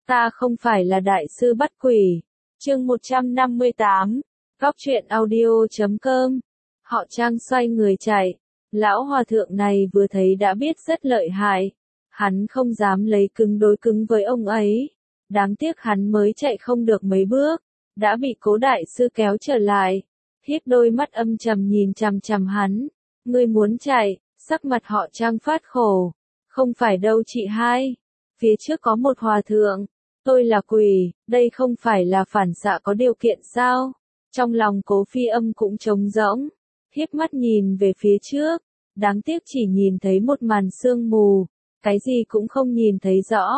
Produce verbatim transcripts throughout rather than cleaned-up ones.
Ta không phải là đại sư bắt quỷ. Chương một trăm năm mươi tám. Góc truyện audio chấm com. Họ Trang xoay người chạy. Lão hòa thượng này vừa thấy đã biết rất lợi hại. Hắn không dám lấy cứng đối cứng với ông ấy. Đáng tiếc hắn mới chạy không được mấy bước, đã bị Cố đại sư kéo trở lại. Híp đôi mắt âm trầm nhìn chằm chằm hắn. Ngươi muốn chạy? Sắc mặt họ Trang phát khổ. Không phải đâu chị hai. Phía trước có một hòa thượng. Tôi là quỷ, đây không phải là phản xạ có điều kiện sao? Trong lòng Cố Phi Âm cũng trống rỗng. Hiếp mắt nhìn về phía trước. Đáng tiếc chỉ nhìn thấy một màn sương mù. Cái gì cũng không nhìn thấy rõ.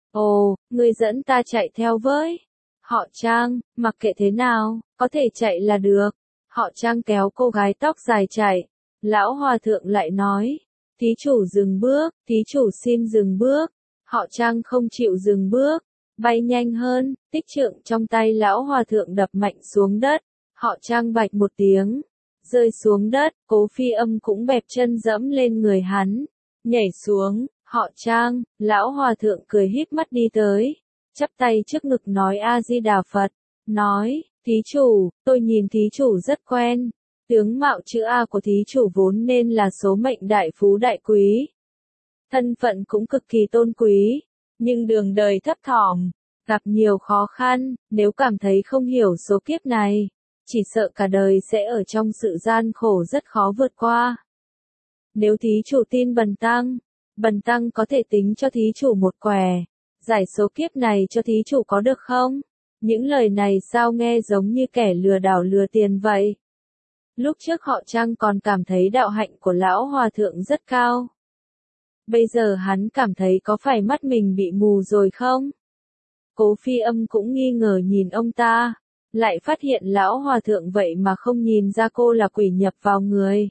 Ồ, ngươi dẫn ta chạy theo với. Họ Trang, mặc kệ thế nào, có thể chạy là được. Họ Trang kéo cô gái tóc dài chạy. Lão hòa thượng lại nói. Thí chủ dừng bước, thí chủ xin dừng bước. Họ Trang không chịu dừng bước. Bay nhanh hơn, tích trượng trong tay lão hòa thượng đập mạnh xuống đất. Họ Trang bạch một tiếng. Rơi xuống đất, Cố Phi Âm cũng bẹp chân dẫm lên người hắn. Nhảy xuống, họ Trang, lão hòa thượng cười híp mắt đi tới. Chắp tay trước ngực nói A-di-đà Phật. Nói, thí chủ, tôi nhìn thí chủ rất quen. Tướng mạo chữ A của thí chủ vốn nên là số mệnh đại phú đại quý. Thân phận cũng cực kỳ tôn quý. Nhưng đường đời thấp thỏm, gặp nhiều khó khăn, nếu cảm thấy không hiểu số kiếp này, chỉ sợ cả đời sẽ ở trong sự gian khổ rất khó vượt qua. Nếu thí chủ tin bần tăng, bần tăng có thể tính cho thí chủ một quẻ, giải số kiếp này cho thí chủ có được không? Những lời này sao nghe giống như kẻ lừa đảo lừa tiền vậy? Lúc trước họ Trang còn cảm thấy đạo hạnh của lão hòa thượng rất cao. Bây giờ hắn cảm thấy có phải mắt mình bị mù rồi không? Cố Phi Âm cũng nghi ngờ nhìn ông ta, lại phát hiện lão hòa thượng vậy mà không nhìn ra cô là quỷ nhập vào người.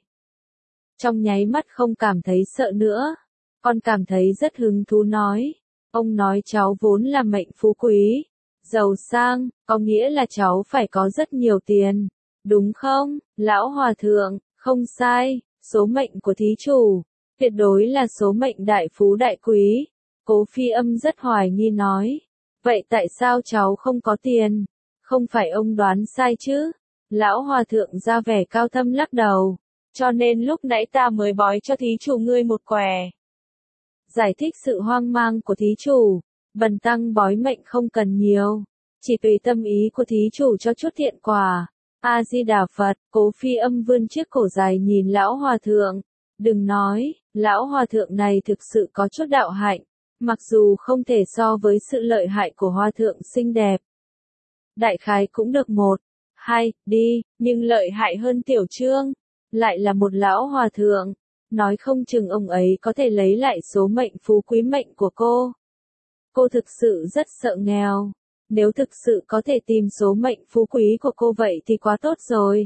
Trong nháy mắt không cảm thấy sợ nữa, còn cảm thấy rất hứng thú nói. Ông nói cháu vốn là mệnh phú quý, giàu sang, có nghĩa là cháu phải có rất nhiều tiền, đúng không? Lão hòa thượng, không sai, số mệnh của thí chủ tuyệt đối là số mệnh đại phú đại quý. Cố Phi Âm rất hoài nghi nói. Vậy tại sao cháu không có tiền? Không phải ông đoán sai chứ? Lão hòa thượng ra vẻ cao thâm lắc đầu. Cho nên lúc nãy ta mới bói cho thí chủ ngươi một quẻ. Giải thích sự hoang mang của thí chủ. Bần tăng bói mệnh không cần nhiều. Chỉ tùy tâm ý của thí chủ cho chút thiện quả. A-di-đà Phật. Cố Phi Âm vươn chiếc cổ dài nhìn lão hòa thượng. Đừng nói, lão hòa thượng này thực sự có chút đạo hạnh, mặc dù không thể so với sự lợi hại của hòa thượng xinh đẹp. Đại khái cũng được một, hai, đi, nhưng lợi hại hơn Tiểu Trương, lại là một lão hòa thượng, nói không chừng ông ấy có thể lấy lại số mệnh phú quý mệnh của cô. Cô thực sự rất sợ nghèo, nếu thực sự có thể tìm số mệnh phú quý của cô vậy thì quá tốt rồi.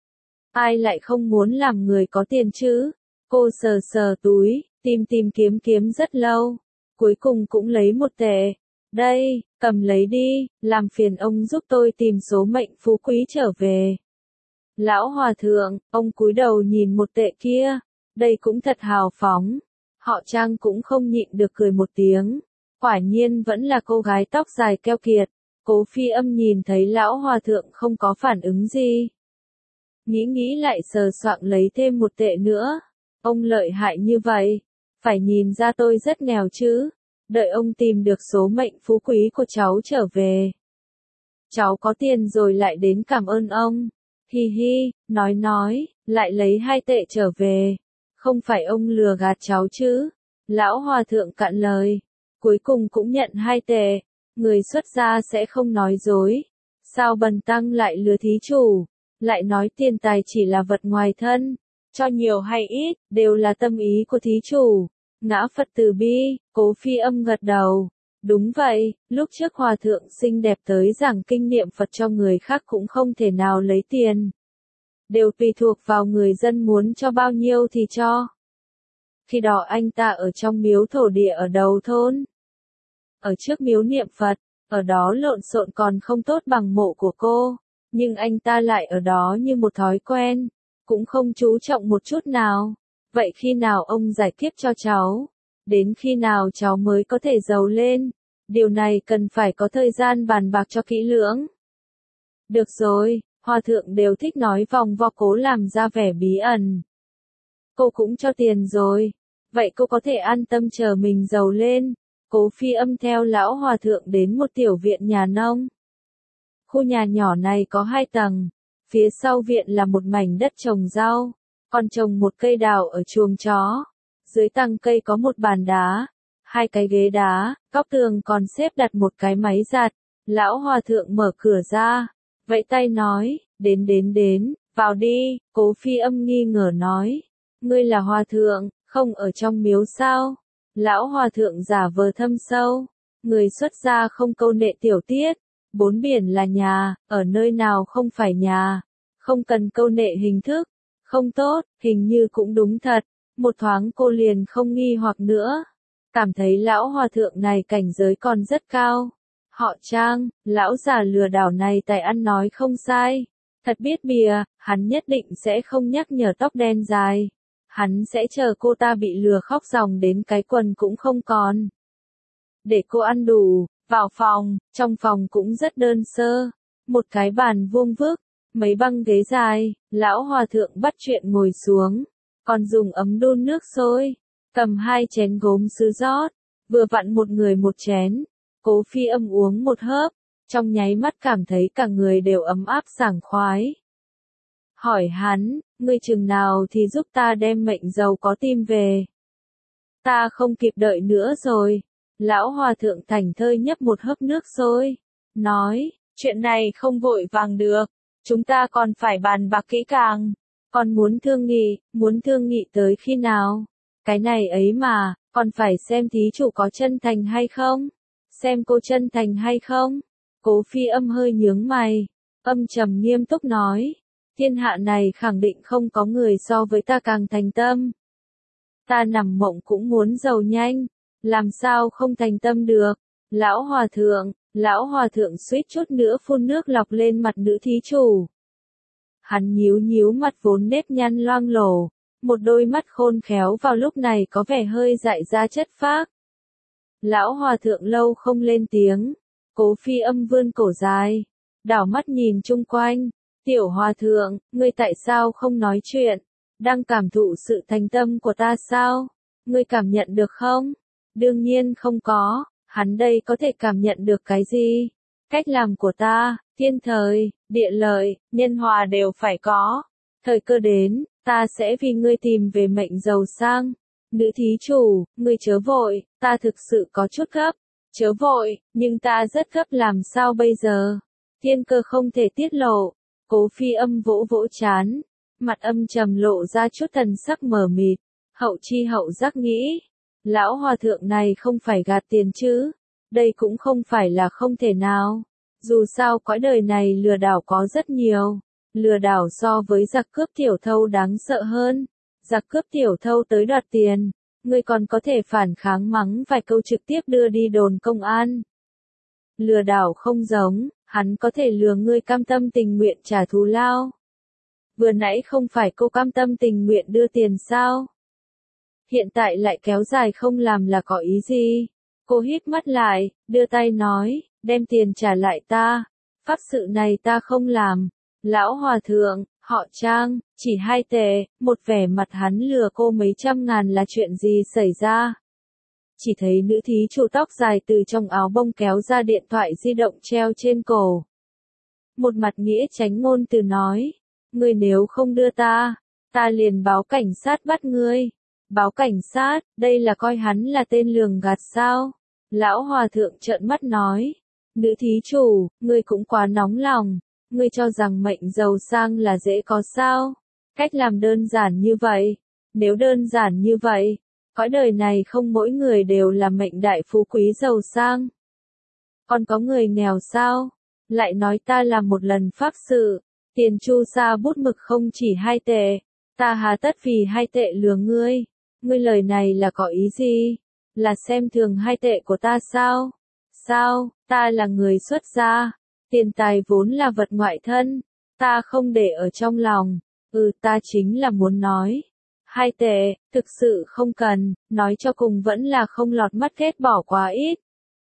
Ai lại không muốn làm người có tiền chứ? Cô sờ sờ túi, tìm tìm kiếm kiếm rất lâu, cuối cùng cũng lấy một tệ. Đây, cầm lấy đi, làm phiền ông giúp tôi tìm số mệnh phú quý trở về. Lão hòa thượng, ông cúi đầu nhìn một tệ kia, đây cũng thật hào phóng. Họ Trang cũng không nhịn được cười một tiếng, quả nhiên vẫn là cô gái tóc dài keo kiệt. Cố Phi Âm nhìn thấy lão hòa thượng không có phản ứng gì. Nghĩ nghĩ lại sờ soạng lấy thêm một tệ nữa. Ông lợi hại như vậy, phải nhìn ra tôi rất nghèo chứ, đợi ông tìm được số mệnh phú quý của cháu trở về. Cháu có tiền rồi lại đến cảm ơn ông. Hi hi, nói nói, lại lấy hai tệ trở về. Không phải ông lừa gạt cháu chứ? Lão hòa thượng cạn lời, cuối cùng cũng nhận hai tệ. Người xuất gia sẽ không nói dối. Sao bần tăng lại lừa thí chủ? Lại nói tiền tài chỉ là vật ngoài thân. Cho nhiều hay ít, đều là tâm ý của thí chủ. Ngã Phật từ bi. Cố Phi Âm gật đầu. Đúng vậy, lúc trước hòa thượng xinh đẹp tới giảng kinh niệm Phật cho người khác cũng không thể nào lấy tiền. Đều tùy thuộc vào người dân muốn cho bao nhiêu thì cho. Khi đó anh ta ở trong miếu thổ địa ở đầu thôn. Ở trước miếu niệm Phật, ở đó lộn xộn còn không tốt bằng mộ của cô. Nhưng anh ta lại ở đó như một thói quen. Cũng không chú trọng một chút nào. Vậy khi nào ông giải kiếp cho cháu? Đến khi nào cháu mới có thể giàu lên? Điều này cần phải có thời gian bàn bạc cho kỹ lưỡng. Được rồi, hòa thượng đều thích nói vòng vo cố làm ra vẻ bí ẩn. Cô cũng cho tiền rồi. Vậy cô có thể an tâm chờ mình giàu lên. Cố Phi Âm theo lão hòa thượng đến một tiểu viện nhà nông. Khu nhà nhỏ này có hai tầng. Phía sau viện là một mảnh đất trồng rau. Còn trồng một cây đào ở chuồng chó. Dưới tầng cây có một bàn đá. Hai cái ghế đá. Góc tường còn xếp đặt một cái máy giặt. Lão hòa thượng mở cửa ra. Vẫy tay nói, đến đến đến, vào đi. Cố Phi Âm nghi ngờ nói. Ngươi là hòa thượng, không ở trong miếu sao? Lão hòa thượng giả vờ thâm sâu. Người xuất gia không câu nệ tiểu tiết. Bốn biển là nhà, ở nơi nào không phải nhà. Không cần câu nệ hình thức. Không tốt, hình như cũng đúng thật. Một thoáng cô liền không nghi hoặc nữa. Cảm thấy lão hòa thượng này cảnh giới còn rất cao. Họ Trang, lão già lừa đảo này tài ăn nói không sai. Thật biết bìa, hắn nhất định sẽ không nhắc nhở tóc đen dài. Hắn sẽ chờ cô ta bị lừa khóc ròng đến cái quần cũng không còn. Để cô ăn đủ, vào phòng, trong phòng cũng rất đơn sơ. Một cái bàn vuông vức, mấy băng ghế dài, lão hòa thượng bắt chuyện ngồi xuống. Còn dùng ấm đun nước sôi, cầm hai chén gốm sứ rót, vừa vặn một người một chén. Cố Phi Âm uống một hớp, trong nháy mắt cảm thấy cả người đều ấm áp sảng khoái. Hỏi hắn, ngươi chừng nào thì giúp ta đem mệnh giàu có tìm về. Ta không kịp đợi nữa rồi. Lão hòa thượng thành thơi nhấp một hớp nước sôi. Nói, chuyện này không vội vàng được. Chúng ta còn phải bàn bạc kỹ càng. Còn muốn thương nghị, muốn thương nghị tới khi nào? Cái này ấy mà, còn phải xem thí chủ có chân thành hay không? Xem cô chân thành hay không? Cố Phi Âm hơi nhướng mày. Âm trầm nghiêm túc nói. Thiên hạ này khẳng định không có người so với ta càng thành tâm. Ta nằm mộng cũng muốn giàu nhanh. Làm sao không thành tâm được? Lão hòa thượng, lão hòa thượng suýt chút nữa phun nước lọc lên mặt nữ thí chủ. Hắn nhíu nhíu mặt vốn nếp nhăn loang lổ. Một đôi mắt khôn khéo vào lúc này có vẻ hơi dại ra chất phác. Lão hòa thượng lâu không lên tiếng. Cố Phi Âm vươn cổ dài. Đảo mắt nhìn chung quanh. Tiểu hòa thượng, ngươi tại sao không nói chuyện? Đang cảm thụ sự thành tâm của ta sao? Ngươi cảm nhận được không? Đương nhiên không có. Hắn đây có thể cảm nhận được cái gì? Cách làm của ta, thiên thời, địa lợi, nhân hòa đều phải có. Thời cơ đến, ta sẽ vì ngươi tìm về mệnh giàu sang. Nữ thí chủ, ngươi chớ vội, ta thực sự có chút gấp. Chớ vội, nhưng ta rất gấp làm sao bây giờ? Thiên cơ không thể tiết lộ. Cố Phi Âm vỗ vỗ chán. Mặt âm trầm lộ ra chút thần sắc mờ mịt. Hậu chi hậu giác nghĩ. Lão hòa thượng này không phải gạt tiền chứ? Đây cũng không phải là không thể nào. Dù sao cõi đời này lừa đảo có rất nhiều. Lừa đảo so với giặc cướp tiểu thâu đáng sợ hơn. Giặc cướp tiểu thâu tới đoạt tiền. Ngươi còn có thể phản kháng mắng vài câu trực tiếp đưa đi đồn công an. Lừa đảo không giống, hắn có thể lừa ngươi cam tâm tình nguyện trả thù lao. Vừa nãy không phải cô cam tâm tình nguyện đưa tiền sao? Hiện tại lại kéo dài không làm là có ý gì? Cô híp mắt lại, đưa tay nói, đem tiền trả lại ta. Pháp sự này ta không làm. Lão hòa thượng, họ Trang, chỉ hai tệ, một vẻ mặt hắn lừa cô mấy trăm ngàn là chuyện gì xảy ra. Chỉ thấy nữ thí chủ tóc dài từ trong áo bông kéo ra điện thoại di động treo trên cổ. Một mặt nghĩa tránh ngôn từ nói, ngươi nếu không đưa ta, ta liền báo cảnh sát bắt ngươi. Báo cảnh sát, đây là coi hắn là tên lường gạt sao? Lão hòa thượng trợn mắt nói, nữ thí chủ, ngươi cũng quá nóng lòng. Ngươi cho rằng mệnh giàu sang là dễ có sao? Cách làm đơn giản như vậy. Nếu đơn giản như vậy, cõi đời này không mỗi người đều là mệnh đại phú quý giàu sang. Còn có người nghèo sao? Lại nói ta làm một lần pháp sự, tiền chu sa bút mực không chỉ hai tệ. Ta hà tất vì hai tệ lừa ngươi. Ngươi lời này là có ý gì? Là xem thường hai tệ của ta sao? Sao, ta là người xuất gia. Tiền tài vốn là vật ngoại thân, ta không để ở trong lòng, ừ ta chính là muốn nói. Hai tệ, thực sự không cần, nói cho cùng vẫn là không lọt mắt ghét bỏ quá ít.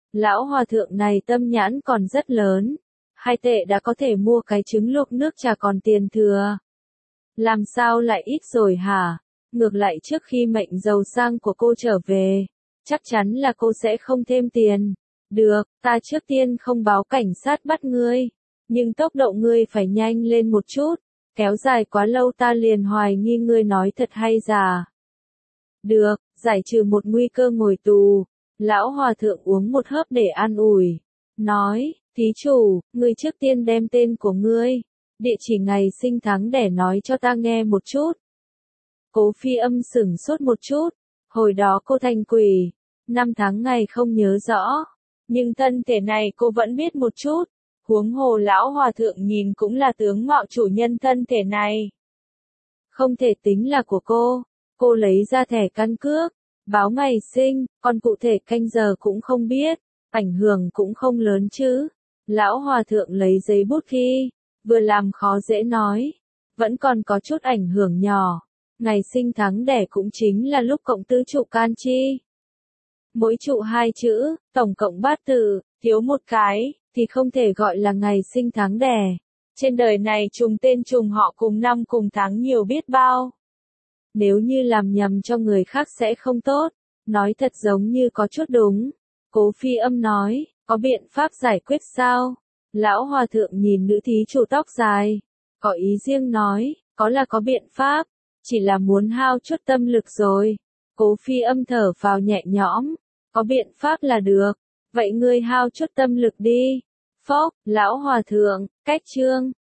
Lão hòa thượng này tâm nhãn còn rất lớn. Hai tệ đã có thể mua cái trứng luộc nước trà còn tiền thừa. Làm sao lại ít rồi hả? Ngược lại trước khi mệnh giàu sang của cô trở về, chắc chắn là cô sẽ không thêm tiền. Được, ta trước tiên không báo cảnh sát bắt ngươi. Nhưng tốc độ ngươi phải nhanh lên một chút. Kéo dài quá lâu ta liền hoài nghi ngươi nói thật hay giả. Được, giải trừ một nguy cơ ngồi tù. Lão hòa thượng uống một hớp để an ủi. Nói, thí chủ, ngươi trước tiên đem tên của ngươi, địa chỉ ngày sinh tháng đẻ nói cho ta nghe một chút. Cố Phi Âm sửng sốt một chút. Hồi đó cô thành quỷ. Năm tháng ngày không nhớ rõ. Nhưng thân thể này cô vẫn biết một chút. Huống hồ lão hòa thượng nhìn cũng là tướng mạo chủ nhân thân thể này. Không thể tính là của cô. Cô lấy ra thẻ căn cước, báo ngày sinh, còn cụ thể canh giờ cũng không biết. Ảnh hưởng cũng không lớn chứ. Lão hòa thượng lấy giấy bút ghi, vừa làm khó dễ nói. Vẫn còn có chút ảnh hưởng nhỏ. Ngày sinh tháng đẻ cũng chính là lúc cộng tứ trụ can chi. Mỗi trụ hai chữ, tổng cộng bát tự, thiếu một cái, thì không thể gọi là ngày sinh tháng đẻ. Trên đời này trùng tên trùng họ cùng năm cùng tháng nhiều biết bao. Nếu như làm nhầm cho người khác sẽ không tốt. Nói thật giống như có chút đúng. Cố Phi Âm nói, có biện pháp giải quyết sao? Lão hòa thượng nhìn nữ thí chủ tóc dài. Có ý riêng nói, có là có biện pháp. Chỉ là muốn hao chút tâm lực rồi. Cố Phi Âm thở vào nhẹ nhõm. Có biện pháp là được. Vậy ngươi hao chút tâm lực đi. Phốc, lão hòa thượng, cách chương.